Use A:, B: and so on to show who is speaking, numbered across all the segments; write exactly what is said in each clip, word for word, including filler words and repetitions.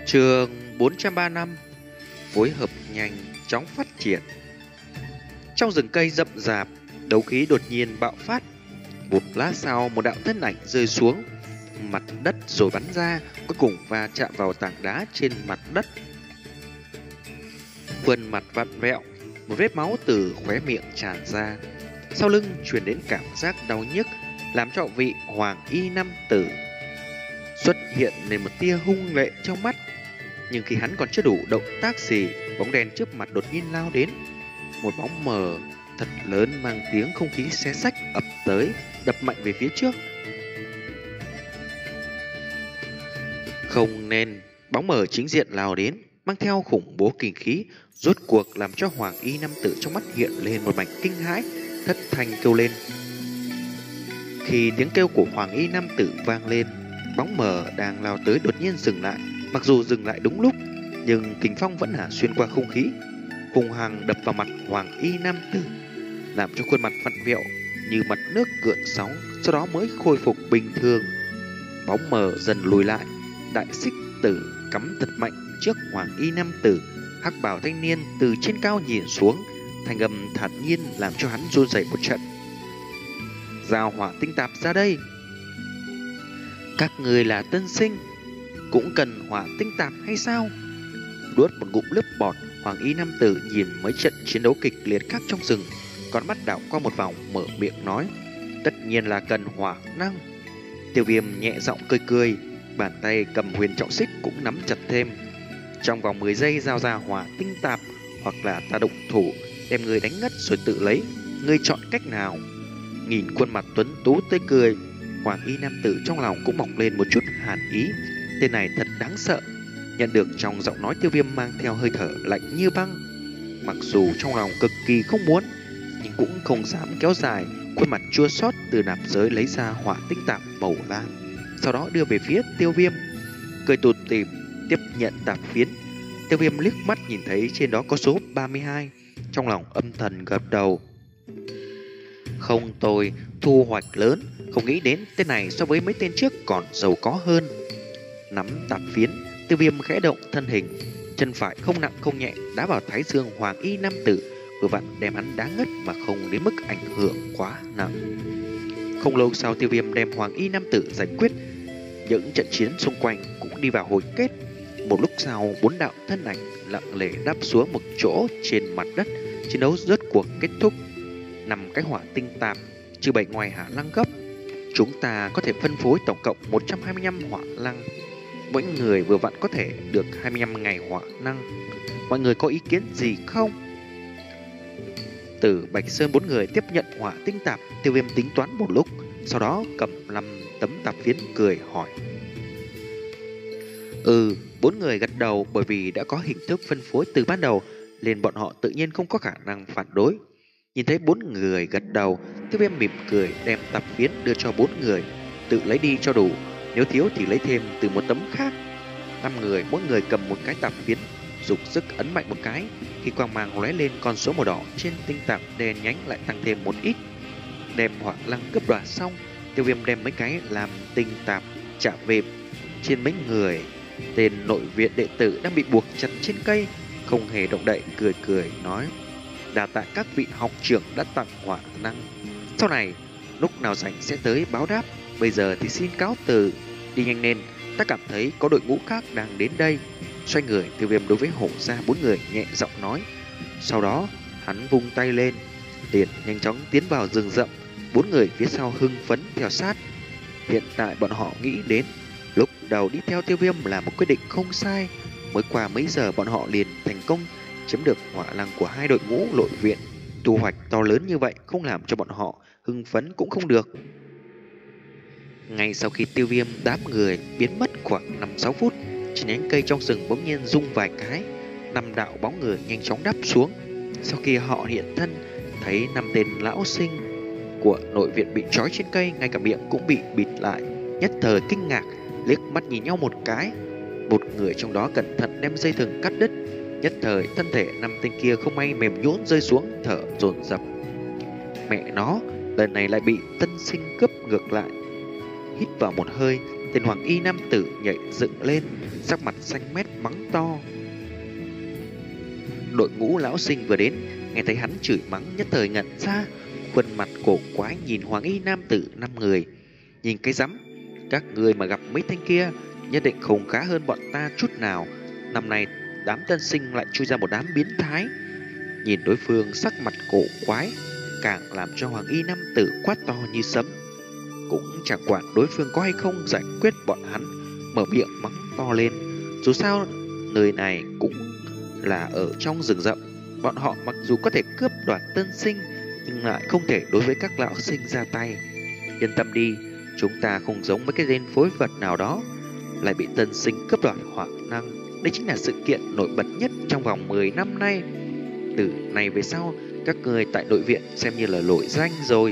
A: Chương bốn trăm ba mươi lăm, phối hợp nhanh chóng phát triển. Trong rừng cây rậm rạp, đấu khí đột nhiên bạo phát. Một lát sau, một đạo thân ảnh rơi xuống mặt đất rồi bắn ra, cuối cùng va chạm vào tảng đá trên mặt đất. Khuôn mặt vặn vẹo, một vết máu từ khóe miệng tràn ra. Sau lưng truyền đến cảm giác đau nhức, làm cho vị hoàng y nam tử xuất hiện lên một tia hung lệ trong mắt. Nhưng khi hắn còn chưa đủ động tác gì, bóng đen trước mặt đột nhiên lao đến. Một bóng mờ thật lớn mang tiếng không khí xé xách ập tới, đập mạnh về phía trước. Không nên, bóng mờ chính diện lao đến, mang theo khủng bố kinh khí, rốt cuộc làm cho hoàng y nam tử trong mắt hiện lên một mảnh kinh hãi, thất thanh kêu lên. Khi tiếng kêu của hoàng y nam tử vang lên, bóng mờ đang lao tới đột nhiên dừng lại. Mặc dù dừng lại đúng lúc, nhưng kình phong vẫn hả xuyên qua không khí, hung hăng đập vào mặt hoàng y nam tử, làm cho khuôn mặt vặn vẹo như mặt nước gợn sóng, sau đó mới khôi phục bình thường. Bóng mờ dần lùi lại, đại xích tử cắm thật mạnh trước hoàng y nam tử. Hắc bào thanh niên từ trên cao nhìn xuống, thanh âm thản nhiên làm cho hắn run rẩy một trận. Giao hỏa tinh tạp ra đây. Các người là tân sinh, cũng cần hỏa tinh tạp hay sao? Nuốt một ngụm nước bọt, hoàng y nam tử nhìn mấy trận chiến đấu kịch liệt khác trong rừng, con mắt đảo qua một vòng, mở miệng nói. Tất nhiên là cần hỏa năng. Tiêu Viêm nhẹ giọng cười cười, bàn tay cầm huyền trọng xích cũng nắm chặt thêm. Trong vòng mười giây giao ra hỏa tinh tạp, hoặc là ta động thủ đem người đánh ngất rồi tự lấy. Ngươi chọn cách nào? Nhìn khuôn mặt tuấn tú tươi cười, hoàng y nam tử trong lòng cũng mọc lên một chút hàn ý. Tên này thật đáng sợ. Nhận được trong giọng nói Tiêu Viêm mang theo hơi thở lạnh như băng. Mặc dù trong lòng cực kỳ không muốn, nhưng cũng không dám kéo dài. Khuôn mặt chua xót từ nạp giới lấy ra hỏa tinh tạp màu lam, sau đó đưa về phía Tiêu Viêm, cười tủm tỉm tiếp nhận tạp phiến. Tiêu Viêm liếc mắt nhìn thấy trên đó có số ba mươi hai, trong lòng âm thầm gật đầu. Không tồi, thu hoạch lớn. Không nghĩ đến tên này so với mấy tên trước còn giàu có hơn. Nắm tạp phiến, Tiêu Viêm khẽ động thân hình, chân phải không nặng không nhẹ đá vào thái dương hoàng y nam tử, vừa vặn đem hắn đá ngất mà không đến mức ảnh hưởng quá nặng. Không lâu sau, Tiêu Viêm đem hoàng y nam tử giải quyết. Những trận chiến xung quanh cũng đi vào hồi kết. Một lúc sau, bốn đạo thân ảnh lặng lẽ đáp xuống một chỗ trên mặt đất. Chiến đấu rốt cuộc kết thúc. Năm cái hỏa tinh tạp, trừ bảy ngoài hỏa lăng gấp, chúng ta có thể phân phối tổng cộng một trăm hai mươi lăm hỏa lăng. Mỗi người vừa vặn có thể được hai mươi lăm ngày hỏa năng. Mọi người có ý kiến gì không? Từ Bạch Sơn bốn người tiếp nhận hỏa tinh tạp. Tiêu Viêm tính toán một lúc, sau đó cầm năm tấm tạp phiến cười hỏi. Ừ, bốn người gật đầu, bởi vì đã có hình thức phân phối từ ban đầu nên bọn họ tự nhiên không có khả năng phản đối. Nhìn thấy bốn người gật đầu, Tiêu Viêm mỉm cười đem tạp phiến đưa cho bốn người, tự lấy đi cho đủ, nếu thiếu thì lấy thêm từ một tấm khác. Năm người mỗi người cầm một cái tạp phiến, dùng sức ấn mạnh một cái, khi quang mang lóe lên, con số màu đỏ trên tinh tạp đen nhánh lại tăng thêm một ít. Đem hỏa lăng cấp đoạt xong, Tiêu Viêm đem mấy cái làm tinh tạp trả về trên mấy người. Tên nội viện đệ tử đang bị buộc chặt trên cây, không hề động đậy, cười cười nói. Đa tạ các vị học trưởng đã tặng hỏa năng, sau này lúc nào rảnh sẽ tới báo đáp. Bây giờ thì xin cáo từ, đi nhanh lên, ta cảm thấy có đội ngũ khác đang đến đây. Xoay người, Tiêu Viêm đối với hổ ra bốn người nhẹ giọng nói. Sau đó hắn vung tay lên, liền nhanh chóng tiến vào rừng rậm. Bốn người phía sau hưng phấn theo sát. Hiện tại bọn họ nghĩ đến lúc đầu đi theo Tiêu Viêm là một quyết định không sai. Mới qua mấy giờ bọn họ liền thành công chiếm được hỏa lăng của hai đội ngũ nội viện. Thu hoạch to lớn như vậy không làm cho bọn họ hưng phấn cũng không được. Ngay sau khi Tiêu Viêm đám người biến mất khoảng năm sáu phút, trên nhánh cây trong rừng bỗng nhiên rung vài cái, năm đạo bóng người nhanh chóng đáp xuống. Sau khi họ hiện thân, thấy năm tên lão sinh của nội viện bị trói trên cây, ngay cả miệng cũng bị bịt lại, nhất thời kinh ngạc, liếc mắt nhìn nhau một cái. Một người trong đó cẩn thận đem dây thừng cắt đứt, nhất thời thân thể năm tên kia không may mềm nhũn rơi xuống, thở dồn dập. Mẹ nó, lần này lại bị tân sinh cướp ngược lại. Hít vào một hơi, Tên hoàng y nam tử nhảy dựng lên, sắc mặt xanh mét mắng to. Đội ngũ lão sinh vừa đến, nghe thấy hắn chửi mắng nhất thời ngẩn ra, khuôn mặt cổ quái nhìn hoàng y nam tử năm người. Nhìn cái rắm, các người mà gặp mấy tên kia nhất định không khá hơn bọn ta chút nào. Năm nay đám tân sinh lại chui ra một đám biến thái. Nhìn đối phương sắc mặt cổ quái, càng làm cho hoàng y nam tử quát to như sấm. Cũng chẳng quản đối phương có hay không giải quyết bọn hắn, mở miệng mắng to lên. Dù sao nơi này cũng là ở trong rừng rậm, bọn họ mặc dù có thể cướp đoạt tân sinh nhưng lại không thể đối với các lão sinh ra tay. Yên tâm đi, chúng ta không giống mấy cái tên phối vật nào đó lại bị tân sinh cướp đoạt hoạn năng. Đây chính là sự kiện nổi bật nhất trong vòng mười năm nay. Từ này về sau, các người tại nội viện xem như là nổi danh rồi.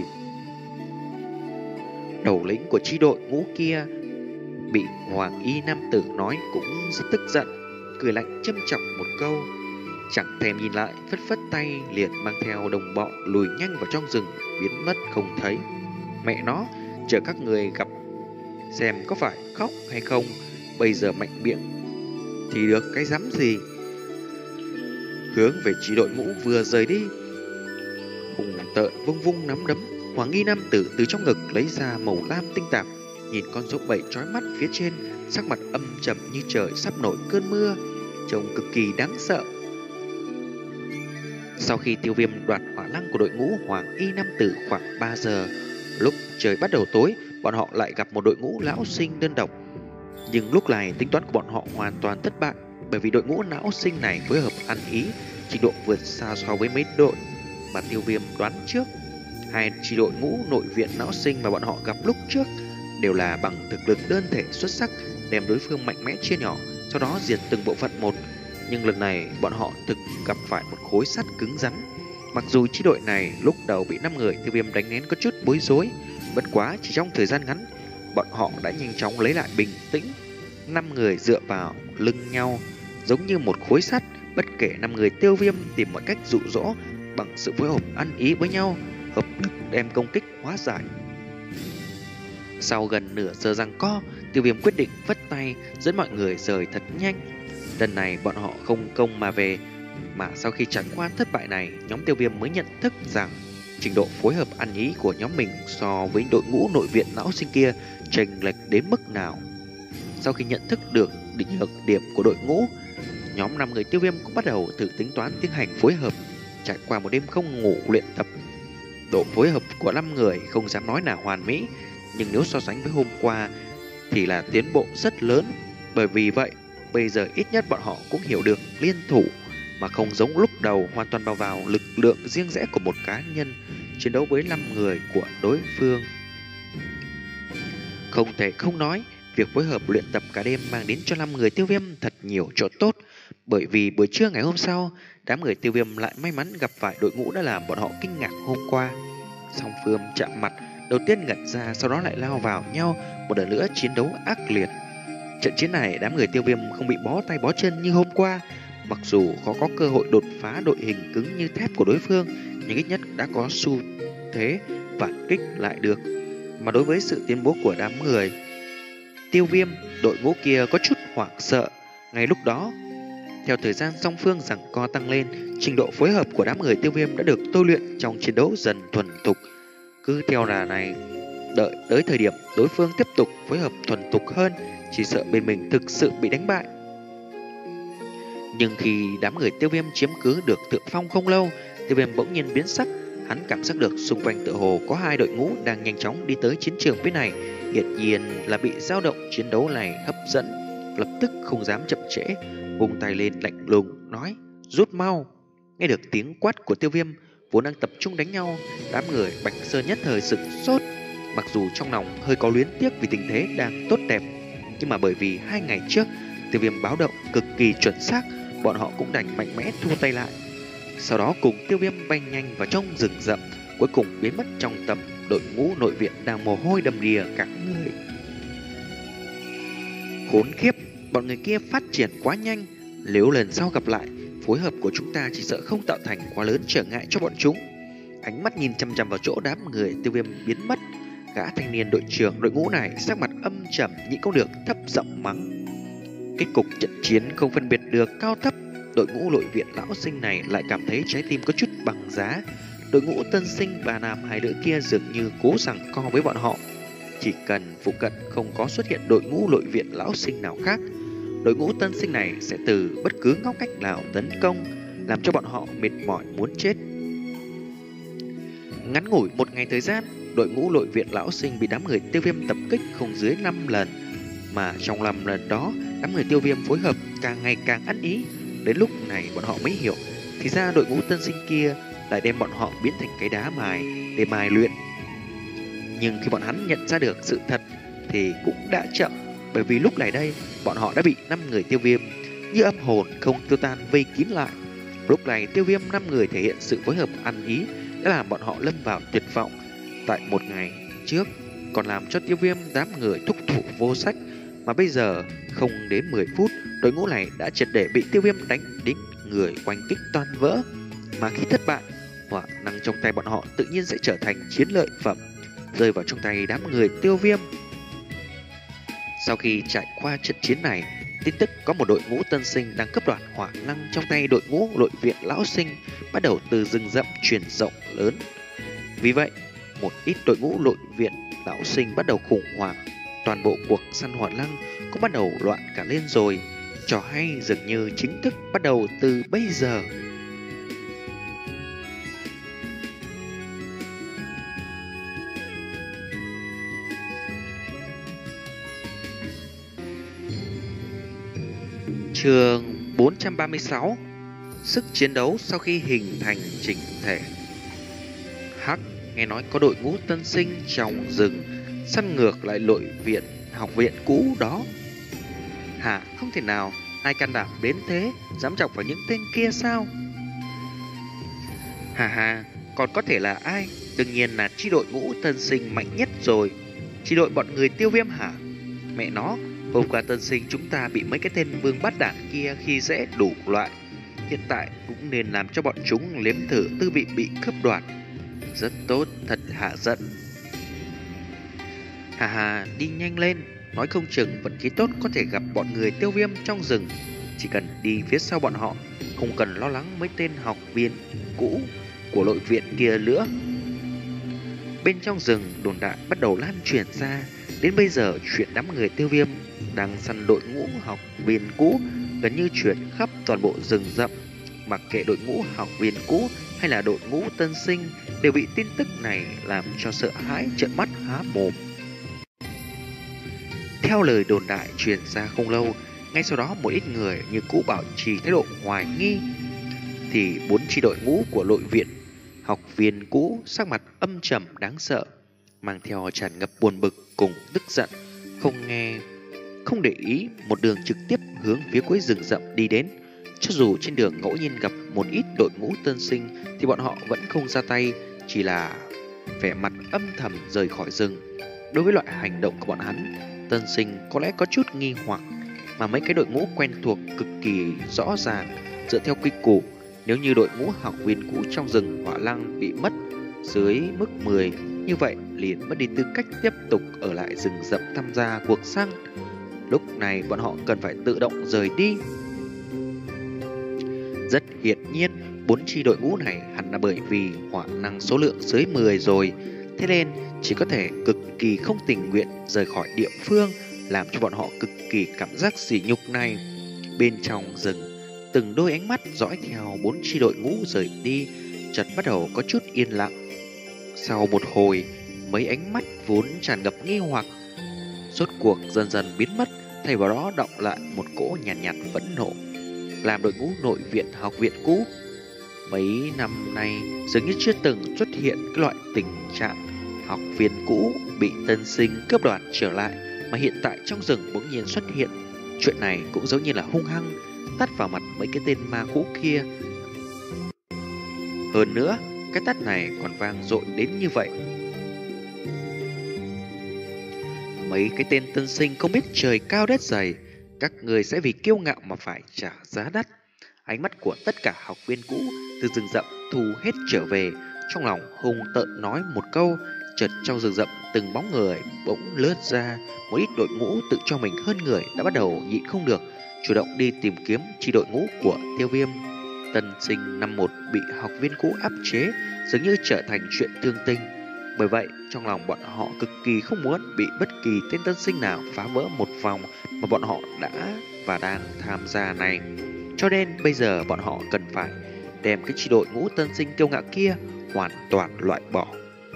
A: Đầu lĩnh của chi đội ngũ kia bị hoàng y nam tử nói cũng rất tức giận, cười lạnh châm trọng một câu, chẳng thèm nhìn lại, phất phất tay liền mang theo đồng bọn lùi nhanh vào trong rừng, biến mất không thấy. Mẹ nó, chờ các người gặp xem có phải khóc hay không, bây giờ mạnh miệng thì được cái dám gì. Hướng về chỉ đội ngũ vừa rời đi, hùng tợn vung vung nắm đấm. Hoàng nghi nam tử từ trong ngực lấy ra màu lam tinh tạp, nhìn con dấu bảy chói mắt phía trên, sắc mặt âm trầm như trời sắp nổi cơn mưa, trông cực kỳ đáng sợ. Sau khi tiêu viêm đoạt hỏa lăng của đội ngũ hoàng y nam tử khoảng ba giờ, lúc trời bắt đầu tối, bọn họ lại gặp một đội ngũ lão sinh đơn độc. Nhưng lúc này tính toán của bọn họ hoàn toàn thất bại, bởi vì đội ngũ lão sinh này phối hợp ăn ý, trình độ vượt xa so với mấy đội mà tiêu viêm đoán trước. Hai chi đội ngũ nội viện lão sinh mà bọn họ gặp lúc trước đều là bằng thực lực đơn thể xuất sắc, đem đối phương mạnh mẽ chia nhỏ, sau đó diệt từng bộ phận một. Nhưng lần này bọn họ thực gặp phải một khối sắt cứng rắn. Mặc dù chi đội này lúc đầu bị năm người tiêu viêm đánh nén có chút bối rối, bất quá chỉ trong thời gian ngắn, bọn họ đã nhanh chóng lấy lại bình tĩnh. Năm người dựa vào lưng nhau, giống như một khối sắt, bất kể năm người tiêu viêm tìm mọi cách dụ dỗ bằng sự phối hợp ăn ý với nhau, hợp lực đem công kích hóa giải. Sau gần nửa giờ giằng co, tiêu viêm quyết định vất tay dẫn mọi người rời thật nhanh. Lần này bọn họ không công mà về, mà sau khi trải qua thất bại này, nhóm tiêu viêm mới nhận thức rằng trình độ phối hợp ăn ý của nhóm mình so với đội ngũ nội viện lão sinh kia chênh lệch đến mức nào. Sau khi nhận thức được định lực điểm của đội ngũ, nhóm năm người tiêu viêm cũng bắt đầu thử tính toán tiến hành phối hợp. Trải qua một đêm không ngủ luyện tập, độ phối hợp của năm người không dám nói là hoàn mỹ, nhưng nếu so sánh với hôm qua thì là tiến bộ rất lớn. Bởi vì vậy, bây giờ ít nhất bọn họ cũng hiểu được liên thủ, mà không giống lúc đầu hoàn toàn bao vào lực lượng riêng rẽ của một cá nhân chiến đấu với năm người của đối phương. Không thể không nói, việc phối hợp luyện tập cả đêm mang đến cho năm người tiêu viêm thật nhiều chỗ tốt. Bởi vì buổi trưa ngày hôm sau, đám người tiêu viêm lại may mắn gặp phải đội ngũ đã làm bọn họ kinh ngạc hôm qua. Song phương chạm mặt, đầu tiên ngẩn ra, sau đó lại lao vào nhau, một lần nữa chiến đấu ác liệt. Trận chiến này đám người tiêu viêm không bị bó tay bó chân như hôm qua. Mặc dù khó có cơ hội đột phá đội hình cứng như thép của đối phương, nhưng ít nhất đã có xu thế phản kích lại được. Mà đối với sự tiến bộ của đám người tiêu viêm, đội ngũ kia có chút hoảng sợ. Ngay lúc đó, theo thời gian song phương giằng co tăng lên, trình độ phối hợp của đám người tiêu viêm đã được tôi luyện trong chiến đấu dần thuần thục. Cứ theo đà này, đợi tới thời điểm đối phương tiếp tục phối hợp thuần thục hơn, chỉ sợ bên mình thực sự bị đánh bại. Nhưng khi đám người tiêu viêm chiếm cứ được thượng phong không lâu, tiêu viêm bỗng nhiên biến sắc. Hắn cảm giác được xung quanh tựa hồ có hai đội ngũ đang nhanh chóng đi tới chiến trường phía này, hiển nhiên là bị dao động chiến đấu này hấp dẫn, lập tức không dám chậm trễ, vung tay lên lạnh lùng nói: rút mau. Nghe được tiếng quát của tiêu viêm, vốn đang tập trung đánh nhau, đám người Bạch Sơn nhất thời sửng sốt. Mặc dù trong lòng hơi có luyến tiếc vì tình thế đang tốt đẹp, nhưng mà bởi vì hai ngày trước tiêu viêm báo động cực kỳ chuẩn xác, bọn họ cũng đành mạnh mẽ thu tay lại. Sau đó cùng tiêu viêm bay nhanh vào trong rừng rậm, cuối cùng biến mất trong tầm đội ngũ nội viện đang mồ hôi đầm đìa cả người. Khốn khiếp, bọn người kia phát triển quá nhanh, nếu lần sau gặp lại, phối hợp của chúng ta chỉ sợ không tạo thành quá lớn trở ngại cho bọn chúng. Ánh mắt nhìn chăm chăm vào chỗ đám người tiêu viêm biến mất, Gã thanh niên đội trưởng đội ngũ này sắc mặt âm trầm nhịn không được thấp giọng mắng. Kết cục trận chiến không phân biệt được cao thấp, đội ngũ nội viện lão sinh này lại cảm thấy trái tim có chút bằng giá. Đội ngũ tân sinh và nam hai nữ kia dường như cố giằng co với bọn họ. Chỉ cần phụ cận không có xuất hiện đội ngũ nội viện lão sinh nào khác, đội ngũ tân sinh này sẽ từ bất cứ ngóc cách nào tấn công, làm cho bọn họ mệt mỏi muốn chết. Ngắn ngủi một ngày thời gian, đội ngũ nội viện lão sinh bị đám người Tiêu Viêm tập kích không dưới năm lần, mà trong năm lần đó, đám người Tiêu Viêm phối hợp càng ngày càng ăn ý. Đến lúc này bọn họ mới hiểu, thì ra đội ngũ tân sinh kia lại đem bọn họ biến thành cái đá mài để mài luyện. Nhưng khi bọn hắn nhận ra được sự thật thì cũng đã chậm, bởi vì lúc này đây bọn họ đã bị năm người Tiêu Viêm như âm hồn không tiêu tan vây kín lại. Lúc này Tiêu Viêm năm người thể hiện sự phối hợp ăn ý đã làm bọn họ lâm vào tuyệt vọng. Tại một ngày trước còn làm cho Tiêu Viêm đám người thúc thủ vô sách, mà bây giờ không đến mười phút, đội ngũ này đã triệt để bị Tiêu Viêm đánh đến người quanh kích toan vỡ. Mà khi thất bại, hỏa năng trong tay bọn họ tự nhiên sẽ trở thành chiến lợi phẩm, rơi vào trong tay đám người Tiêu Viêm. Sau khi trải qua trận chiến này, tin tức có một đội ngũ tân sinh đang cướp đoạt hỏa năng trong tay đội ngũ nội viện lão sinh bắt đầu từ rừng rậm truyền rộng lớn. Vì vậy, một ít đội ngũ nội viện lão sinh bắt đầu khủng hoảng. Toàn bộ cuộc săn hỏa năng cũng bắt đầu loạn cả lên rồi. Trò hay dường như chính thức bắt đầu từ bây giờ. Chương bốn trăm ba mươi sáu. Sức chiến đấu sau khi hình thành chỉnh thể. Hắc nghe nói có đội ngũ tân sinh trong rừng săn ngược lại nội viện học viện cũ đó. Hả, không thể nào, ai can đảm đến thế, dám chọc vào những tên kia sao? Hà hà, còn có thể là ai? Đương nhiên là chi đội ngũ tân sinh mạnh nhất rồi. Chi đội bọn người Tiêu Viêm hả? Mẹ nó, hôm qua tân sinh chúng ta bị mấy cái tên vương bát đản kia khi dễ đủ loại. Hiện tại cũng nên làm cho bọn chúng nếm thử tư vị bị cướp đoạt. Rất tốt, thật hạ giận. Hà hà, đi nhanh lên, nói không chừng vận khí tốt có thể gặp bọn người Tiêu Viêm trong rừng. Chỉ cần đi phía sau bọn họ, không cần lo lắng mấy tên học viên cũ của nội viện kia nữa. Bên trong rừng, đồn đại bắt đầu lan truyền ra. Đến bây giờ, chuyện đám người Tiêu Viêm đang săn đội ngũ học viên cũ gần như truyền khắp toàn bộ rừng rậm. Mặc kệ đội ngũ học viên cũ hay là đội ngũ tân sinh đều bị tin tức này làm cho sợ hãi trợn mắt há mồm. Theo lời đồn đại truyền ra không lâu, ngay sau đó một ít người như cũ bảo trì thái độ hoài nghi, thì bốn chi đội ngũ của nội viện học viên cũ sắc mặt âm trầm đáng sợ, mang theo tràn ngập buồn bực cùng tức giận, không nghe, không để ý, một đường trực tiếp hướng phía cuối rừng rậm đi đến. Cho dù trên đường ngẫu nhiên gặp một ít đội ngũ tân sinh thì bọn họ vẫn không ra tay, chỉ là vẻ mặt âm thầm rời khỏi rừng. Đối với loại hành động của bọn hắn, tân sinh có lẽ có chút nghi hoặc, mà mấy cái đội ngũ quen thuộc cực kỳ rõ ràng. Dựa theo quy củ, nếu như đội ngũ học viên cũ trong rừng hỏa lăng bị mất dưới mức mười, như vậy liền mất đi tư cách tiếp tục ở lại rừng rậm tham gia cuộc săn. Lúc này bọn họ cần phải tự động rời đi. Rất hiển nhiên, bốn chi đội ngũ này hẳn là bởi vì hỏa năng số lượng dưới mười rồi, thế nên chỉ có thể cực kỳ không tình nguyện rời khỏi địa phương, làm cho bọn họ cực kỳ cảm giác sỉ nhục này. Bên trong rừng, từng đôi ánh mắt dõi theo bốn chi đội ngũ rời đi, chợt bắt đầu có chút yên lặng. Sau một hồi, mấy ánh mắt vốn tràn ngập nghi hoặc rốt cuộc dần dần biến mất, thay vào đó đọng lại một cỗ nhàn nhạt, nhạt phẫn nộ. Làm đội ngũ nội viện học viện cũ mấy năm nay dường như chưa từng xuất hiện cái loại tình trạng học viên cũ bị tân sinh cướp đoạt trở lại, mà hiện tại trong rừng bỗng nhiên xuất hiện. Chuyện này cũng giống như là hung hăng tát vào mặt mấy cái tên ma cũ kia. Hơn nữa, cái tát này còn vang dội đến như vậy. Mấy cái tên tân sinh không biết trời cao đất dày, các người sẽ vì kiêu ngạo mà phải trả giá đắt. Ánh mắt của tất cả học viên cũ từ rừng rậm thu hết trở về, trong lòng hung tợn nói một câu, Chợt trong rừng rậm từng bóng người bỗng lướt ra, một ít đội ngũ tự cho mình hơn người đã bắt đầu nhịn không được, chủ động đi tìm kiếm chi đội ngũ của Tiêu Viêm. Tân sinh năm một bị học viên cũ áp chế dường như trở thành chuyện thương tình. Bởi vậy trong lòng bọn họ cực kỳ không muốn bị bất kỳ tên tân sinh nào phá vỡ một vòng mà bọn họ đã và đang tham gia này. Cho nên bây giờ bọn họ cần phải đem cái chi đội ngũ tân sinh kiêu ngạo kia hoàn toàn loại bỏ.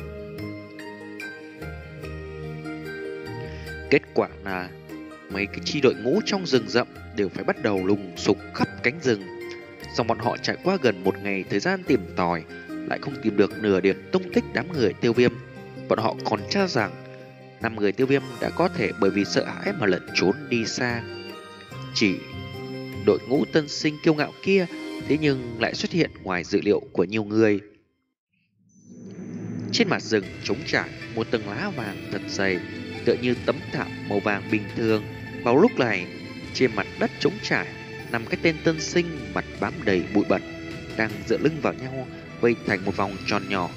A: Kết quả là mấy cái chi đội ngũ trong rừng rậm đều phải bắt đầu lùng sục khắp cánh rừng. Xong bọn họ trải qua gần một ngày thời gian tìm tòi, lại không tìm được nửa điểm tung tích đám người Tiêu Viêm. Bọn họ còn cho rằng năm người Tiêu Viêm đã có thể bởi vì sợ hãi mà lẩn trốn đi xa. Chỉ đội ngũ tân sinh kiêu ngạo kia thế nhưng lại xuất hiện ngoài dự liệu của nhiều người. Trên mặt rừng trống trải, một tầng lá vàng thật dày, tựa như tấm thảm màu vàng bình thường. Vào lúc này, trên mặt đất trống trải nằm cái tên tân sinh mặt bám đầy bụi bẩn, đang dựa lưng vào nhau, vây thành một vòng tròn nhỏ.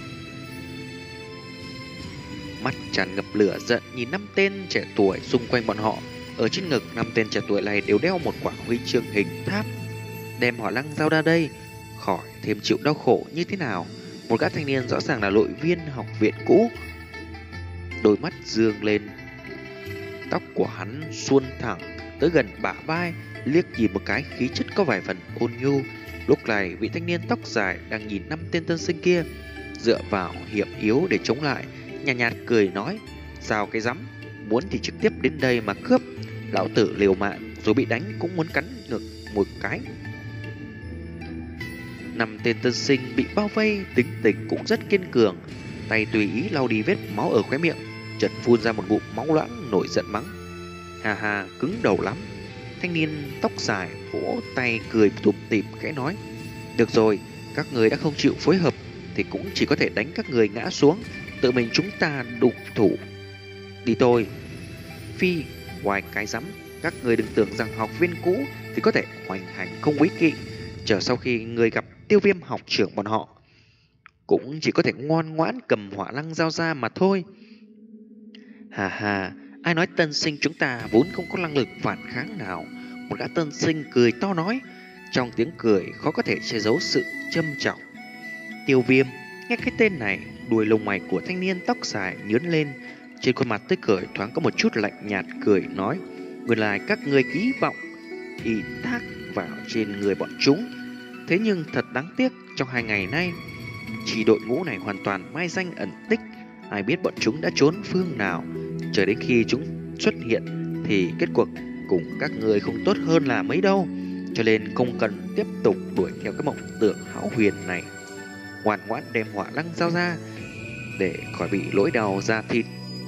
A: Mắt tràn ngập lửa giận nhìn năm tên trẻ tuổi xung quanh bọn họ. Ở trên ngực năm tên trẻ tuổi này đều đeo một quả huy chương hình tháp. Đem Hỏa Lăng giao ra đây, khỏi thêm chịu đau khổ như thế nào. Một gã thanh niên rõ ràng là đội viên học viện cũ, đôi mắt dương lên, tóc của hắn suôn thẳng tới gần bả vai, liếc nhìn một cái khí chất có vài phần ôn nhu. Lúc này vị thanh niên tóc dài đang nhìn năm tên tân sinh kia, dựa vào hiểm yếu để chống lại, nhàn nhạt, nhạt cười nói: sao cái rắm, muốn thì trực tiếp đến đây mà cướp, lão tử liều mạng rồi bị đánh cũng muốn cắn ngực một cái. Năm tên tân sinh bị bao vây, tính tình cũng rất kiên cường, tay tùy ý lau đi vết máu ở khóe miệng, chợt phun ra một ngụm máu loãng, nổi giận mắng: hà hà, cứng đầu lắm. Thanh niên tóc dài vỗ tay cười tủm tỉm khẽ nói: được rồi, các người đã không chịu phối hợp thì cũng chỉ có thể đánh các người ngã xuống, tự mình chúng ta đụng thủ. Đi thôi. Phi, ngoài cái rắm, các người đừng tưởng rằng học viên cũ thì có thể hoành hành không quý kỵ. Chờ sau khi người gặp Tiêu Viêm học trưởng bọn họ, cũng chỉ có thể ngoan ngoãn cầm Hỏa Lăng giao ra mà thôi. Hà hà, ai nói tân sinh chúng ta vốn không có năng lực phản kháng nào? Một gã tân sinh cười to nói, trong tiếng cười khó có thể che giấu sự châm trọng. Tiêu Viêm, nghe cái tên này, đuôi lông mày của thanh niên tóc dài nhướng lên, trên khuôn mặt tươi cười thoáng có một chút lạnh nhạt, cười nói: nguyên lai các ngươi ký vọng y thác vào trên người bọn chúng. Thế nhưng thật đáng tiếc, trong hai ngày nay chỉ đội ngũ này hoàn toàn mai danh ẩn tích, ai biết bọn chúng đã trốn phương nào. Chờ đến khi chúng xuất hiện thì kết cuộc cùng các người không tốt hơn là mấy đâu. Cho nên không cần tiếp tục đuổi theo cái mộng tưởng hão huyền này, ngoan ngoãn đem Hỏa Lăng giao ra để khỏi bị lỗi đau da thịt.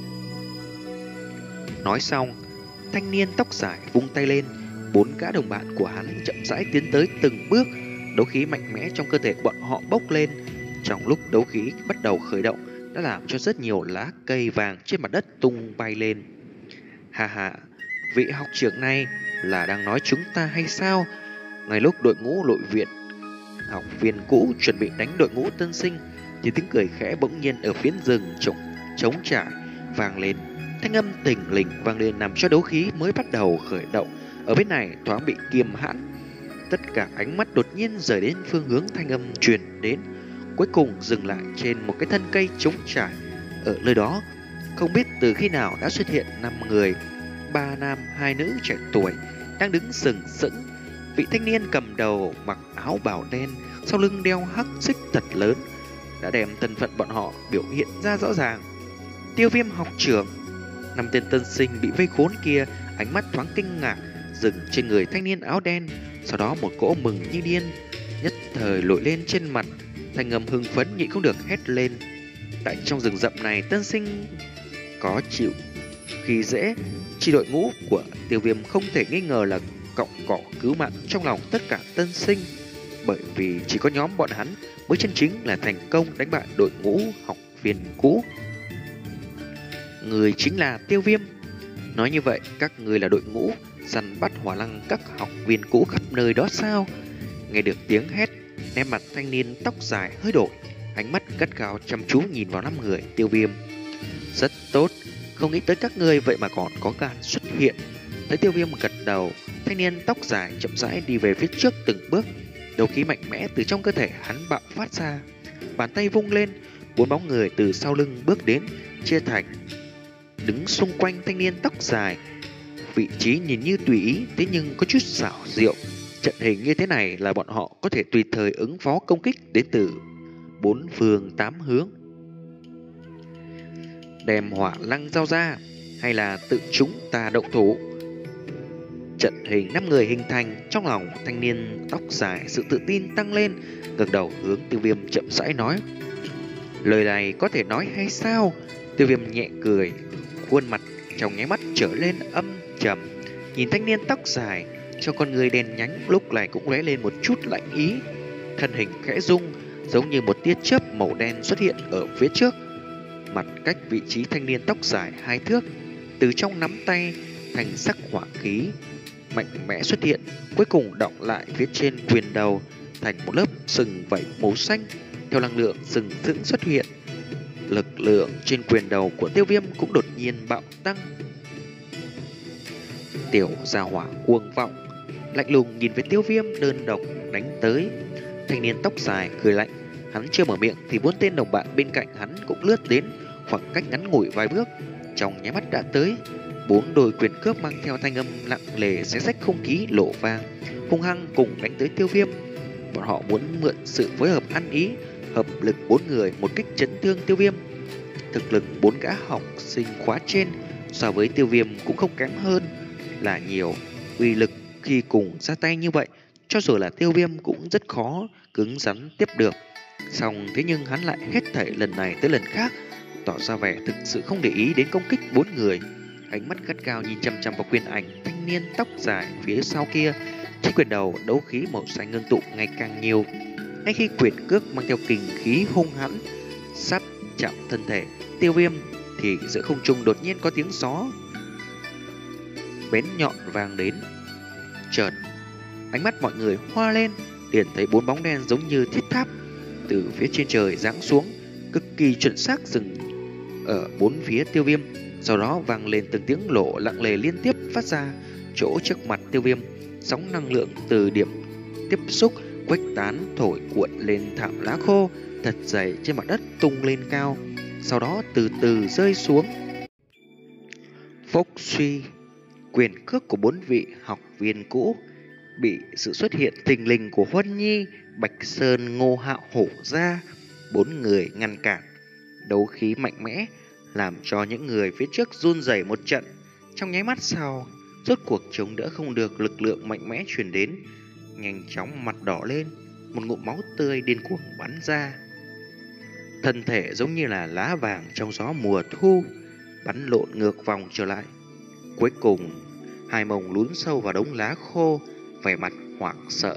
A: Nói xong, thanh niên tóc dài vung tay lên, bốn gã đồng bạn của hắn chậm rãi tiến tới từng bước. Đấu khí mạnh mẽ trong cơ thể bọn họ bốc lên. Trong lúc đấu khí bắt đầu khởi động, đã làm cho rất nhiều lá cây vàng trên mặt đất tung bay lên. Hà hà, vị học trưởng này là đang nói chúng ta hay sao? Ngay lúc đội ngũ nội viện học viên cũ chuẩn bị đánh đội ngũ tân sinh thì tiếng cười khẽ bỗng nhiên ở phía rừng trống trống trải vang lên. Thanh âm tỉnh lình vang lên làm cho đấu khí mới bắt đầu khởi động ở bên này thoáng bị kiềm hãn. Tất cả ánh mắt đột nhiên rời đến phương hướng thanh âm truyền đến, cuối cùng dừng lại trên một cái thân cây trống trải. Ở nơi đó, không biết từ khi nào đã xuất hiện năm người, ba nam hai nữ trẻ tuổi đang đứng sừng sững. Vị thanh niên cầm đầu mặc áo bào đen, sau lưng đeo hắc xích thật lớn, đã đem thân phận bọn họ biểu hiện ra rõ ràng. Tiêu Viêm học trưởng. Năm tên tân sinh bị vây khốn kia ánh mắt thoáng kinh ngạc dừng trên người thanh niên áo đen, sau đó một cỗ mừng như điên nhất thời nổi lên trên mặt, thanh âm hưng phấn nhịn không được hét lên. Tại trong rừng rậm này, tân sinh có chịu khi dễ, chi đội ngũ của Tiêu Viêm không thể nghi ngờ là cọng cỏ cứu mạng trong lòng tất cả tân sinh, bởi vì chỉ có nhóm bọn hắn mới chân chính là thành công đánh bại đội ngũ học viên cũ. Người chính là Tiêu Viêm. Nói như vậy, các người là đội ngũ săn bắt Hỏa Lăng các học viên cũ khắp nơi đó sao? Nghe được tiếng hét, nét mặt thanh niên tóc dài hơi đổi, ánh mắt gắt gao chăm chú nhìn vào năm người Tiêu Viêm. tốt, không nghĩ tới các ngươi vậy mà còn có gan xuất hiện. Thấy Tiêu Viêm gật đầu, thanh niên tóc dài chậm rãi đi về phía trước từng bước. Đấu khí mạnh mẽ từ trong cơ thể hắn bạo phát ra, bàn tay vung lên, bốn bóng người từ sau lưng bước đến, chia thành đứng xung quanh thanh niên tóc dài. Vị trí nhìn như tùy ý, thế nhưng có chút xảo diệu. Trận hình như thế này là bọn họ có thể tùy thời ứng phó công kích đến từ bốn phương tám hướng. Đem hỏa lăng giao ra, hay là tự chúng ta động thủ? Trận hình năm người hình thành, trong lòng thanh niên tóc dài sự tự tin tăng lên, ngẩng đầu hướng Tiêu Viêm chậm rãi nói: lời này có thể nói hay sao? Tiêu Viêm nhẹ cười, khuôn mặt trong nháy mắt trở lên âm trầm, nhìn thanh niên tóc dài, cho con người đen nhánh lúc này cũng lóe lên một chút lạnh ý. Thân hình khẽ rung, giống như một tia chớp màu đen xuất hiện ở phía trước, mặt cách vị trí thanh niên tóc dài hai thước. Từ trong nắm tay, thanh sắc hỏa khí mạnh mẽ xuất hiện, cuối cùng đọng lại phía trên quyền đầu thành một lớp sừng vảy màu xanh. Theo năng lượng sừng sững xuất hiện, lực lượng trên quyền đầu của Tiêu Viêm cũng đột nhiên bạo tăng. Tiểu gia hỏa cuồng vọng, lạnh lùng nhìn về Tiêu Viêm đơn độc đánh tới. Thanh niên tóc dài cười lạnh, hắn chưa mở miệng thì bốn tên đồng bạn bên cạnh hắn cũng lướt đến, khoảng cách ngắn ngủi vài bước, trong nháy mắt đã tới. Bốn đôi quyền cướp mang theo thanh âm nặng nề xé rách không khí lộ vang, hung hăng cùng đánh tới Tiêu Viêm. Bọn họ muốn mượn sự phối hợp ăn ý, hợp lực bốn người một kích chấn thương Tiêu Viêm. Thực lực bốn gã học sinh khóa trên so với Tiêu Viêm cũng không kém hơn là nhiều. Uy lực khi cùng ra tay như vậy, cho dù là Tiêu Viêm cũng rất khó cứng rắn tiếp được. Xong thế nhưng hắn lại hết thảy lần này tới lần khác tỏ ra vẻ thực sự không để ý đến công kích bốn người. Ánh mắt gắt gao nhìn chăm chăm vào quyền ảnh thanh niên tóc dài phía sau kia. Trên quyền đầu đấu khí màu xanh ngưng tụ ngày càng nhiều. Ngay khi quyền cước mang theo kình khí hung hãn sắp chạm thân thể Tiêu Viêm, thì giữa không trung đột nhiên có tiếng gió bén nhọn vang đến. Chợt ánh mắt mọi người hoa lên, liền thấy bốn bóng đen giống như thiết tháp từ phía trên trời giáng xuống, cực kỳ chuẩn xác dừng ở bốn phía Tiêu Viêm. Sau đó vang lên từng tiếng lộ lặng lề liên tiếp phát ra chỗ trước mặt Tiêu Viêm. Sóng năng lượng từ điểm tiếp xúc khuếch tán thổi cuộn lên thảm lá khô thật dày trên mặt đất tung lên cao, sau đó từ từ rơi xuống. Phốc suy, quyền cước của bốn vị học viên cũ bị sự xuất hiện thình lình của Huân Nhi, Bạch Sơn, Ngô Hạo hổ ra. Bốn người ngăn cản, đấu khí mạnh mẽ làm cho những người phía trước run rẩy một trận. Trong nháy mắt sau, rốt cuộc chống đỡ không được lực lượng mạnh mẽ truyền đến, nhanh chóng mặt đỏ lên, một ngụm máu tươi điên cuồng bắn ra. Thân thể giống như là lá vàng trong gió mùa thu, bắn lộn ngược vòng trở lại. Cuối cùng, hai mông lún sâu vào đống lá khô, vẻ mặt hoảng sợ.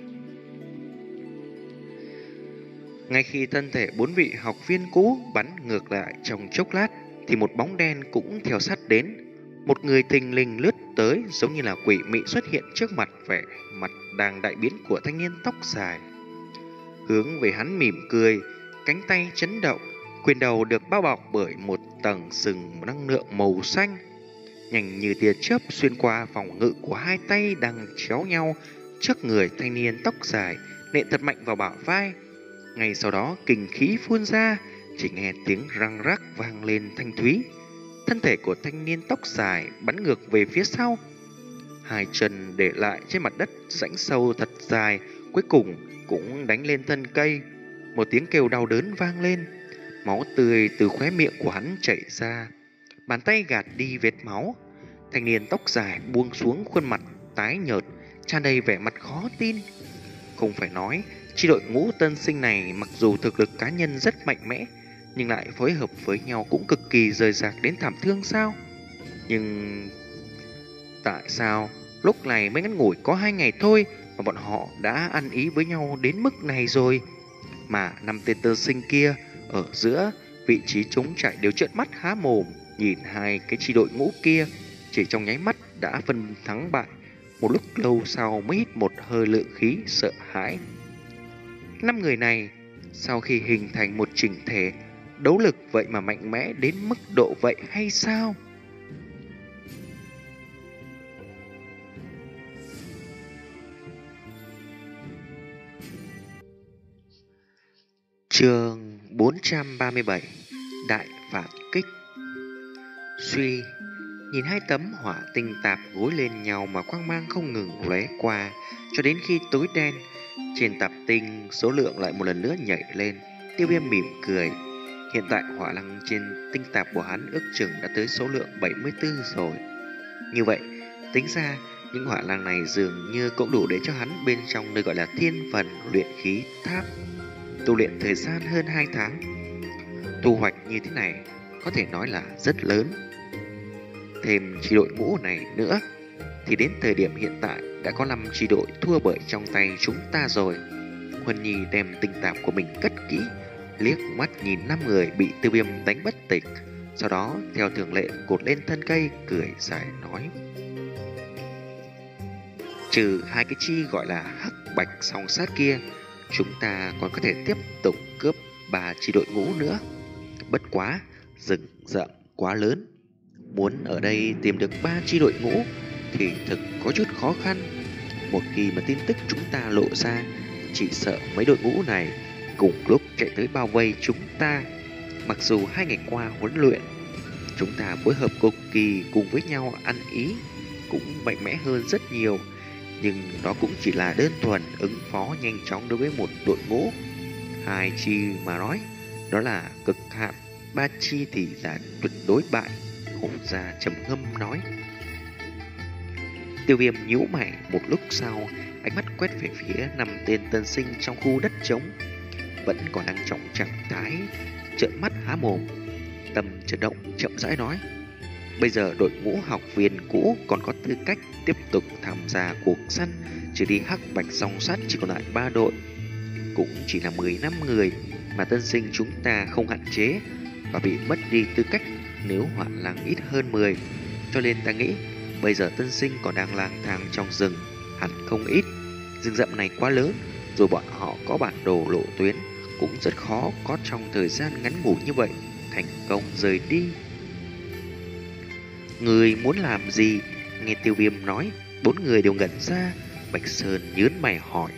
A: Ngay khi thân thể bốn vị học viên cũ bắn ngược lại trong chốc lát, thì một bóng đen cũng theo sát đến. Một người thình lình lướt tới, giống như là quỷ mị xuất hiện trước mặt, vẻ mặt đang đại biến của thanh niên tóc dài. Hướng về hắn mỉm cười, cánh tay chấn động, quyền đầu được bao bọc bởi một tầng sừng năng lượng màu xanh, nhanh như tia chớp xuyên qua phòng ngự của hai tay đang chéo nhau trước người thanh niên tóc dài, nện thật mạnh vào bả vai. Ngay sau đó kình khí phun ra, chỉ nghe tiếng răng rắc vang lên thanh thúy. Thân thể của thanh niên tóc dài bắn ngược về phía sau, hai chân để lại trên mặt đất rãnh sâu thật dài, cuối cùng cũng đánh lên thân cây. Một tiếng kêu đau đớn vang lên, máu tươi từ khóe miệng của hắn chảy ra, bàn tay gạt đi vết máu. Thanh niên tóc dài buông xuống, khuôn mặt tái nhợt, tràn đầy vẻ mặt khó tin. Không phải nói chi đội ngũ tân sinh này mặc dù thực lực cá nhân rất mạnh mẽ, nhưng lại phối hợp với nhau cũng cực kỳ rời rạc đến thảm thương sao? Nhưng tại sao lúc này mới ngắn ngủi có hai ngày thôi mà bọn họ đã ăn ý với nhau đến mức này rồi? Mà năm tên tân sinh kia ở giữa vị trí trống trải đều trợn mắt há mồm nhìn hai cái chi đội ngũ kia, chỉ trong nháy mắt đã phân thắng bại. Một lúc lâu sau mới hít một hơi lượng khí sợ hãi. Năm người này sau khi hình thành một chỉnh thể, đấu lực vậy mà mạnh mẽ đến mức độ vậy hay sao? Chương bốn trăm ba mươi bảy. Đại phản kích. Suy, nhìn hai tấm hỏa tinh tạp gối lên nhau mà quang mang không ngừng lóe qua cho đến khi tối đen. Trên tạp tinh số lượng lại một lần nữa nhảy lên. Tiêu Viêm mỉm cười. Hiện tại hỏa lăng trên tinh tạp của hắn ước chừng đã tới số lượng bảy mươi tư rồi. Như vậy, tính ra những hỏa lăng này dường như cũng đủ để cho hắn bên trong nơi gọi là thiên phần luyện khí tháp tu luyện thời gian hơn hai tháng. Thu hoạch như thế này có thể nói là rất lớn. Thêm chi đội ngũ này nữa thì đến thời điểm hiện tại đã có năm chi đội thua bởi trong tay chúng ta rồi. Huân Nhi đem tinh tạp của mình cất kỹ, liếc mắt nhìn năm người bị Tiêu Viêm đánh bất tỉnh, sau đó theo thường lệ cột lên thân cây cười dài nói: trừ hai cái chi gọi là hắc bạch song sát kia, chúng ta còn có thể tiếp tục cướp ba chi đội ngũ nữa. Bất quá rừng rậm quá lớn, muốn ở đây tìm được ba chi đội ngũ thì thực có chút khó khăn. Một khi mà tin tức chúng ta lộ ra, chỉ sợ mấy đội ngũ này cùng lúc chạy tới bao vây chúng ta. Mặc dù hai ngày qua huấn luyện, chúng ta phối hợp cực kỳ cùng với nhau, ăn ý cũng mạnh mẽ hơn rất nhiều, nhưng đó cũng chỉ là đơn thuần ứng phó nhanh chóng đối với một đội ngũ. Hai chi mà nói, đó là cực hạn, ba chi thì là tuyệt đối bại. Hổ Gia trầm ngâm nói. Tiêu Viêm nhíu mày một lúc sau, ánh mắt quét về phía năm tên tân sinh trong khu đất trống, vẫn còn đang trọng trạng thái trợn mắt há mồm. Tâm chấn động chậm rãi nói: bây giờ đội ngũ học viên cũ còn có tư cách tiếp tục tham gia cuộc săn, trừ đi hắc bạch song sát chỉ còn lại ba đội, cũng chỉ là mười lăm người mà tân sinh chúng ta không hạn chế và bị mất đi tư cách nếu hỏa lăng ít hơn mười. Cho nên ta nghĩ bây giờ tân sinh còn đang lang thang trong rừng hẳn không ít. Rừng rậm này quá lớn, rồi bọn họ có bản đồ lộ tuyến, cũng rất khó có trong thời gian ngắn ngủi như vậy thành công rời đi. Người muốn làm gì? Nghe Tiêu Viêm nói, bốn người đều ngẩn ra. Bạch Sơn nhướng mày hỏi: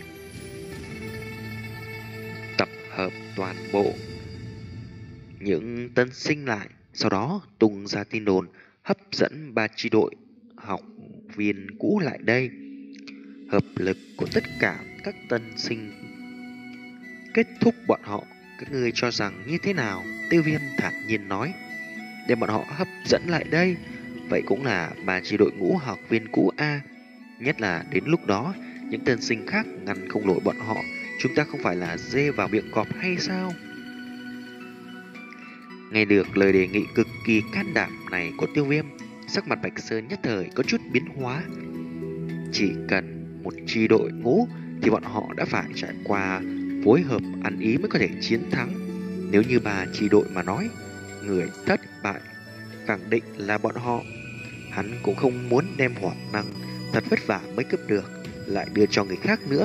A: tập hợp toàn bộ những tân sinh lại, sau đó tung ra tin đồn, hấp dẫn ba chi đội học viên cũ lại đây. Hợp lực của tất cả các tân sinh kết thúc bọn họ, các ngươi cho rằng như thế nào? Tiêu Viêm thản nhiên nói: đem bọn họ hấp dẫn lại đây, vậy cũng là ba chi đội ngũ học viên cũ a. Nhất là đến lúc đó những tân sinh khác ngăn không nổi bọn họ, chúng ta không phải là dê vào miệng cọp hay sao? Nghe được lời đề nghị cực kỳ can đảm này của Tiêu Viêm, sắc mặt Bạch Sơn nhất thời có chút biến hóa. Chỉ cần một chi đội ngũ thì bọn họ đã phải trải qua phối hợp ăn ý mới có thể chiến thắng. Nếu như ba chi đội mà nói, người thất bại khẳng định là bọn họ. Hắn cũng không muốn đem hỏa năng thật vất vả mới cướp được lại đưa cho người khác nữa.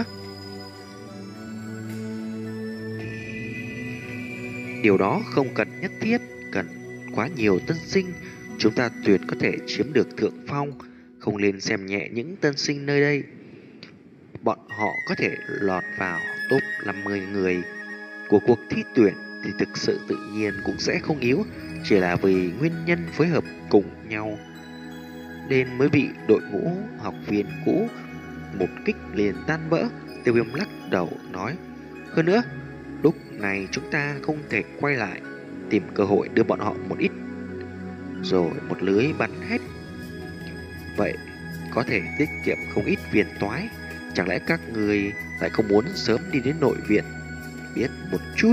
A: Điều đó không cần nhất thiết cần quá nhiều tân sinh, chúng ta tuyệt có thể chiếm được thượng phong, không nên xem nhẹ những tân sinh nơi đây. Bọn họ có thể lọt vào top năm mươi người của cuộc thi tuyển thì thực sự tự nhiên cũng sẽ không yếu, chỉ là vì nguyên nhân phối hợp cùng nhau nên mới bị đội ngũ học viên cũ một kích liền tan vỡ. Tiêu Viêm lắc đầu nói: hơn nữa, lúc này chúng ta không thể quay lại tìm cơ hội đưa bọn họ một ít rồi một lưới bắn hết. Vậy có thể tiết kiệm không ít phiền toái. Chẳng lẽ các người lại không muốn sớm đi đến nội viện biết một chút?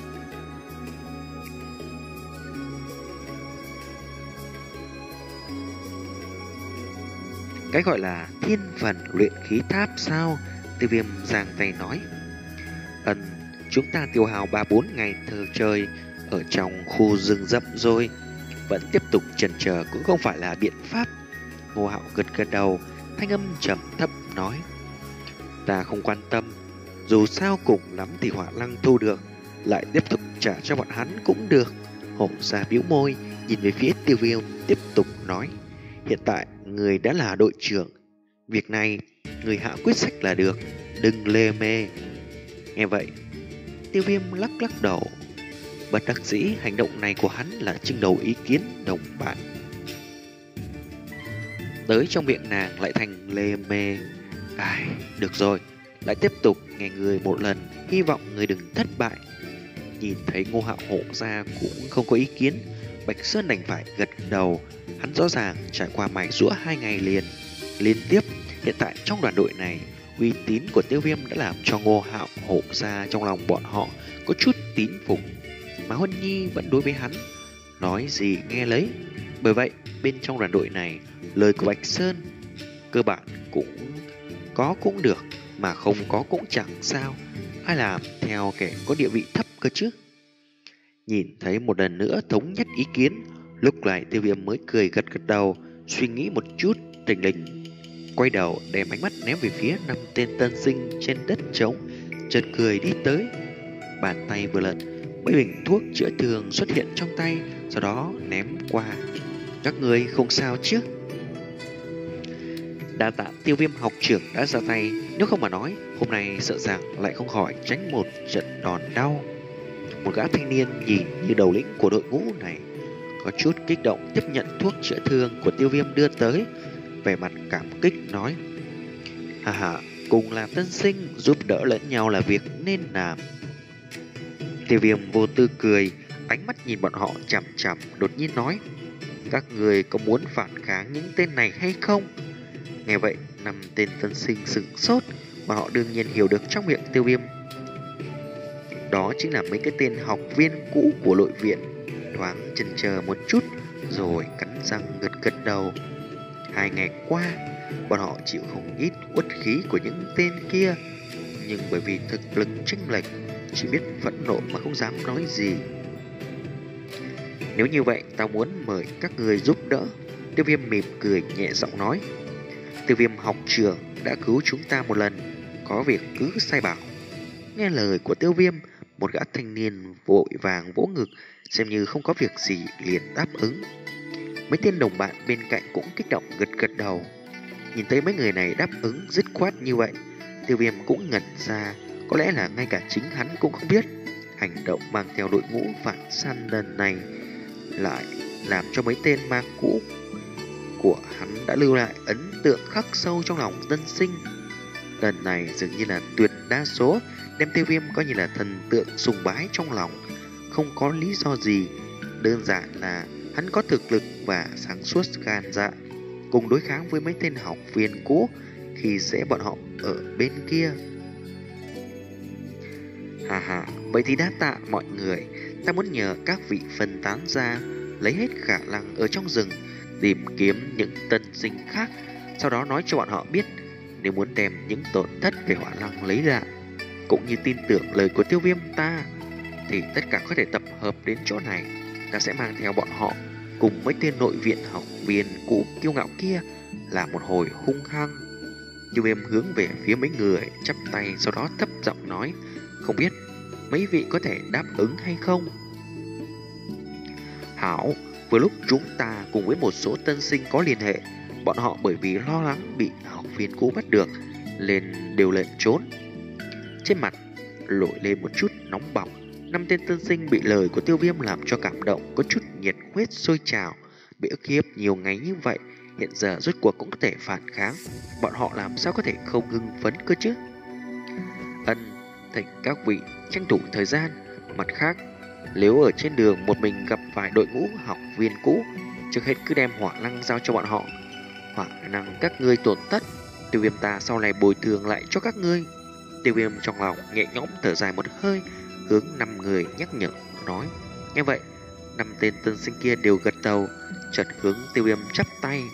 A: Cái gọi là thiên phần luyện khí tháp sao? Tiêu Viêm giang tay nói: ừm, chúng ta tiêu hào ba bốn ngày thơ chơi ở trong khu rừng rậm rồi, vẫn tiếp tục chần chờ cũng không phải là biện pháp. Ngô Hạo gật gật đầu, thanh âm trầm thấp nói: ta không quan tâm, dù sao cùng lắm thì hỏa lăng thu được, lại tiếp tục trả cho bọn hắn cũng được. Hổ ra bĩu môi, nhìn về phía Tiêu Viêm tiếp tục nói: hiện tại người đã là đội trưởng, việc này người hạ quyết sách là được, đừng lê mê. Nghe vậy, Tiêu Viêm lắc lắc đầu, bất đắc dĩ hành động này của hắn là trưng đầu ý kiến đồng bạn. Tới trong miệng nàng lại thành lê mê. Ai, được rồi, lại tiếp tục nghe người một lần, hy vọng người đừng thất bại. Nhìn thấy Ngô Hạo Hổ ra cũng không có ý kiến, Bạch Sơn đành phải gật đầu. Hắn rõ ràng trải qua mài giũa hai ngày liền liên tiếp, hiện tại trong đoàn đội này, uy tín của Tiêu Viêm đã làm cho Ngô Hạo Hổ ra trong lòng bọn họ có chút tín phục. Mà Huân Nhi vẫn đối với hắn nói gì nghe lấy. Bởi vậy bên trong đoàn đội này, lời của Bạch Sơn cơ bản cũng có cũng được, mà không có cũng chẳng sao. Ai làm theo kẻ có địa vị thấp cơ chứ. Nhìn thấy một lần nữa thống nhất ý kiến, lúc này Tiêu Viêm mới cười gật gật đầu, suy nghĩ một chút, thình lình quay đầu đem ánh mắt ném về phía năm tên tân sinh trên đất trống, chợt cười đi tới. Bàn tay vừa lật, mấy bình thuốc chữa thương xuất hiện trong tay, sau đó ném qua. Các người không sao chứ? Đa tạ Tiêu Viêm học trưởng đã ra tay, nếu không mà nói hôm nay sợ rằng lại không khỏi tránh một trận đòn đau. Một gã thanh niên nhìn như đầu lĩnh của đội ngũ này có chút kích động tiếp nhận thuốc chữa thương của Tiêu Viêm đưa tới, vẻ mặt cảm kích nói: hà hà, cùng là tân sinh, giúp đỡ lẫn nhau là việc nên làm. Tiêu Viêm vô tư cười, ánh mắt nhìn bọn họ chằm chằm, đột nhiên nói: các người có muốn phản kháng những tên này hay không? Nghe vậy, năm tên tân sinh sửng sốt, mà họ đương nhiên hiểu được trong miệng Tiêu Viêm đó chính là mấy cái tên học viên cũ của nội viện. Thoáng chần chờ một chút, rồi cắn răng gật gật đầu. Hai ngày qua, bọn họ chịu không ít uất khí của những tên kia, nhưng bởi vì thực lực chênh lệch, chỉ biết phẫn nộ mà không dám nói gì. Nếu như vậy, tao muốn mời các người giúp đỡ. Tiêu Viêm mỉm cười nhẹ giọng nói: Tiêu Viêm học trưởng đã cứu chúng ta một lần, có việc cứ sai bảo. Nghe lời của Tiêu Viêm, một gã thanh niên vội vàng vỗ ngực, xem như không có việc gì liền đáp ứng. Mấy tên đồng bạn bên cạnh cũng kích động gật gật đầu. Nhìn thấy mấy người này đáp ứng dứt khoát như vậy, Tiêu Viêm cũng ngẩn ra, có lẽ là ngay cả chính hắn cũng không biết hành động mang theo đội ngũ phản săn lần này lại làm cho mấy tên ma cũ của hắn đã lưu lại ấn tượng khắc sâu trong lòng tân sinh. Lần này dường như là tuyệt đa số đem Tiêu Viêm coi như là thần tượng sùng bái trong lòng, không có lý do gì, đơn giản là hắn có thực lực và sáng suốt gan dạ, cùng đối kháng với mấy tên học viên cũ khi dễ bọn họ ở bên kia. Hà hà, vậy thì đa tạ mọi người, ta muốn nhờ các vị phân tán ra, lấy hết khả năng ở trong rừng tìm kiếm những tân sinh khác, sau đó nói cho bọn họ biết nếu muốn đem những tổn thất về hỏa lăng lấy lại, cũng như tin tưởng lời của Tiêu Viêm ta, thì tất cả có thể tập hợp đến chỗ này. Ta sẽ mang theo bọn họ cùng mấy tên nội viện học viên cũ kiêu ngạo kia là một hồi hung hăng. Tiêu Viêm hướng về phía mấy người chắp tay, sau đó thấp giọng nói: không biết mấy vị có thể đáp ứng hay không? Hảo, vừa lúc chúng ta cùng với một số tân sinh có liên hệ, bọn họ bởi vì lo lắng bị học viên cũ bắt được nên đều lệnh trốn. Trên mặt nổi lên một chút nóng bỏng, năm tên tân sinh bị lời của Tiêu Viêm làm cho cảm động, có chút nhiệt huyết sôi trào. Bị ức hiếp nhiều ngày như vậy, hiện giờ rốt cuộc cũng có thể phản kháng, bọn họ làm sao có thể không hưng phấn cơ chứ? Ân, thỉnh các vị tranh thủ thời gian. Mặt khác, nếu ở trên đường một mình gặp phải đội ngũ học viên cũ, trước hết cứ đem hỏa năng giao cho bọn họ. Hỏa năng các ngươi tổn thất, Tiêu Viêm ta sau này bồi thường lại cho các ngươi. Tiêu Viêm trong lòng nhẹ nhõm thở dài một hơi, hướng năm người nhắc nhở nói. Như vậy, năm tên tân sinh kia đều gật đầu, chợt hướng Tiêu Viêm chắp tay.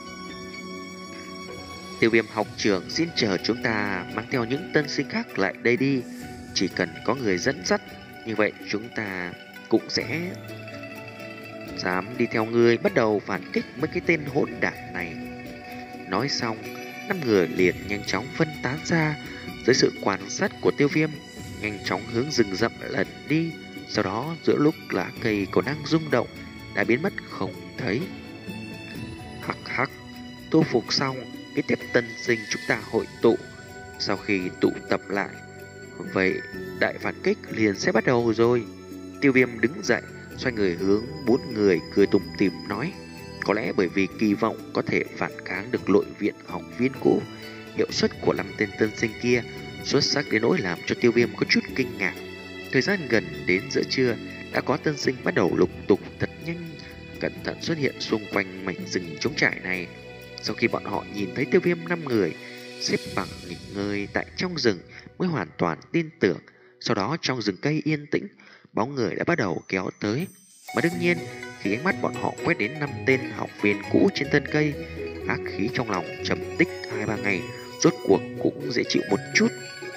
A: Tiêu Viêm học trưởng xin chờ chúng ta mang theo những tân sinh khác lại đây đi. Chỉ cần có người dẫn dắt, như vậy chúng ta cũng sẽ dám đi theo người bắt đầu phản kích mấy cái tên hỗn đản này. Nói xong, năm người liền nhanh chóng phân tán ra. Dưới sự quan sát của Tiêu Viêm, nhanh chóng hướng rừng rậm lần đi. Sau đó giữa lúc lá cây còn đang rung động đã biến mất không thấy. Hắc hắc, tu phục xong, kế tiếp tân sinh chúng ta hội tụ. Sau khi tụ tập lại, vậy đại phản kích liền sẽ bắt đầu rồi. Tiêu Viêm đứng dậy, xoay người hướng bốn người cười tủm tỉm nói. Có lẽ bởi vì kỳ vọng có thể phản kháng được nội viện học viên cũ, hiệu suất của năm tên tân sinh kia xuất sắc đến nỗi làm cho Tiêu Viêm có chút kinh ngạc. Thời gian gần đến giữa trưa, đã có tân sinh bắt đầu lục tục thật nhanh, cẩn thận xuất hiện xung quanh mảnh rừng trống trải này. Sau khi bọn họ nhìn thấy Tiêu Viêm năm người xếp bằng nghỉ ngơi tại trong rừng mới hoàn toàn tin tưởng. Sau đó trong rừng cây yên tĩnh, bóng người đã bắt đầu kéo tới. Mà đương nhiên, khi ánh mắt bọn họ quét đến năm tên học viên cũ trên thân cây, ác khí trong lòng trầm tích hai ba ngày rốt cuộc cũng dễ chịu một chút.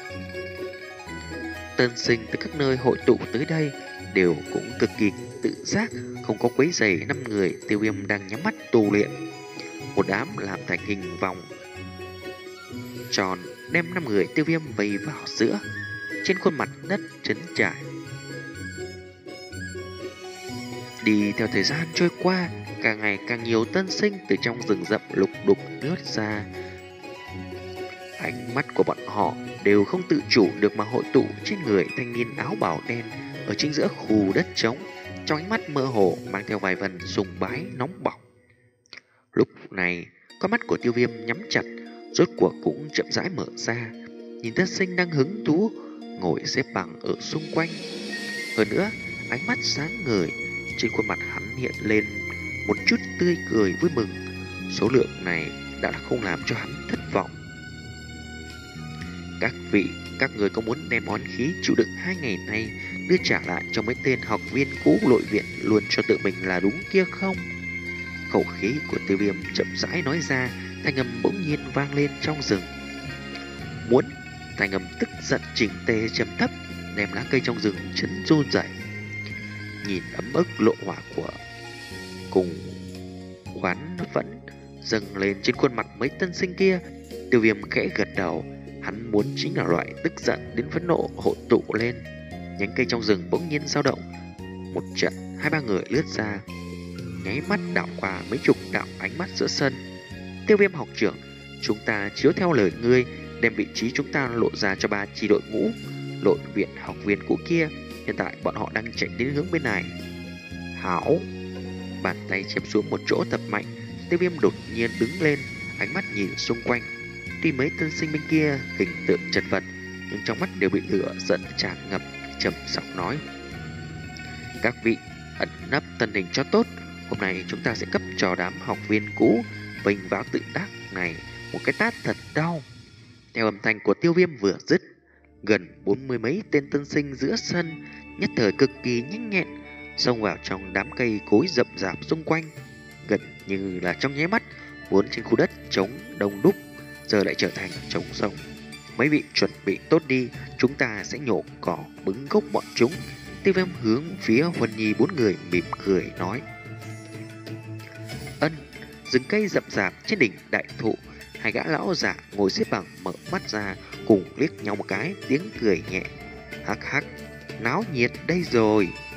A: Tân sinh từ các nơi hội tụ tới đây đều cũng cực kỳ tự giác, không có quấy rầy năm người Tiêu Viêm đang nhắm mắt tu luyện. Một đám làm thành hình vòng tròn đem năm người Tiêu Viêm vây vào giữa. Trên khuôn mặt đất trấn trải. Đi theo thời gian trôi qua, càng ngày càng nhiều tân sinh từ trong rừng rậm lục đục lướt ra. Ánh mắt của bọn họ đều không tự chủ được mà hội tụ trên người thanh niên áo bào đen ở chính giữa khu đất trống, trong ánh mắt mơ hồ mang theo vài phần sùng bái nóng bỏng. Lúc này, con mắt của Tiêu Viêm nhắm chặt, rốt cuộc cũng chậm rãi mở ra, nhìn tân sinh đang hứng thú ngồi xếp bằng ở xung quanh. Hơn nữa, ánh mắt sáng ngời, trên khuôn mặt hắn hiện lên một chút tươi cười vui mừng. Số lượng này đã không làm cho hắn thất vọng. Các vị, các người có muốn đem oán khí chịu đựng hai ngày nay đưa trả lại cho mấy tên học viên cũ nội viện luôn cho tự mình là đúng kia không? Khẩu khí của Tiêu Viêm chậm rãi nói ra, thanh âm bỗng nhiên vang lên trong rừng. Muốn, thanh âm tức giận chỉnh tề trầm thấp, đem lá cây trong rừng chấn run rẩy. Nhìn ấm ức lộ hỏa của cùng oán vẫn dâng lên trên khuôn mặt mấy tân sinh kia, Tiêu Viêm khẽ gật đầu. Hắn muốn chính là loại tức giận đến phẫn nộ hội tụ lên. Nhánh cây trong rừng bỗng nhiên dao động, một trận hai ba người lướt ra, nháy mắt đảo qua mấy chục đạo ánh mắt giữa sân. Tiêu Viêm học trưởng, chúng ta chiếu theo lời ngươi, đem vị trí chúng ta lộ ra cho ba chi đội ngũ nội viện học viên cũ kia. Hiện tại bọn họ đang chạy đến hướng bên này. Hảo. Bàn tay chém xuống một chỗ tập mạnh. Tiêu Viêm đột nhiên đứng lên, ánh mắt nhìn xung quanh. Tuy mấy tân sinh bên kia hình tượng chật vật, nhưng trong mắt đều bị lửa giận tràn ngập, trầm giọng nói: các vị ẩn nấp tân hình cho tốt. Hôm nay chúng ta sẽ cấp cho đám học viên cũ vênh váo tự đắc này một cái tát thật đau. Theo âm thanh của Tiêu Viêm vừa dứt, gần bốn mươi mấy tên tân sinh giữa sân nhất thời cực kỳ nhanh nhẹn xông vào trong đám cây cối rậm rạp xung quanh. Gần như là trong nháy mắt, vốn trên khu đất trống đông đúc giờ lại trở thành trống rỗng. Mấy vị chuẩn bị tốt đi, chúng ta sẽ nhổ cỏ bứng gốc bọn chúng. Tiêu Viêm hướng phía Huân Nhi bốn người mỉm cười nói. Ân. Rừng cây rậm rạp trên đỉnh đại thụ, hai gã lão giả ngồi xếp bằng mở mắt ra, cùng liếc nhau một cái, tiếng cười nhẹ. Hắc hắc, náo nhiệt đây rồi.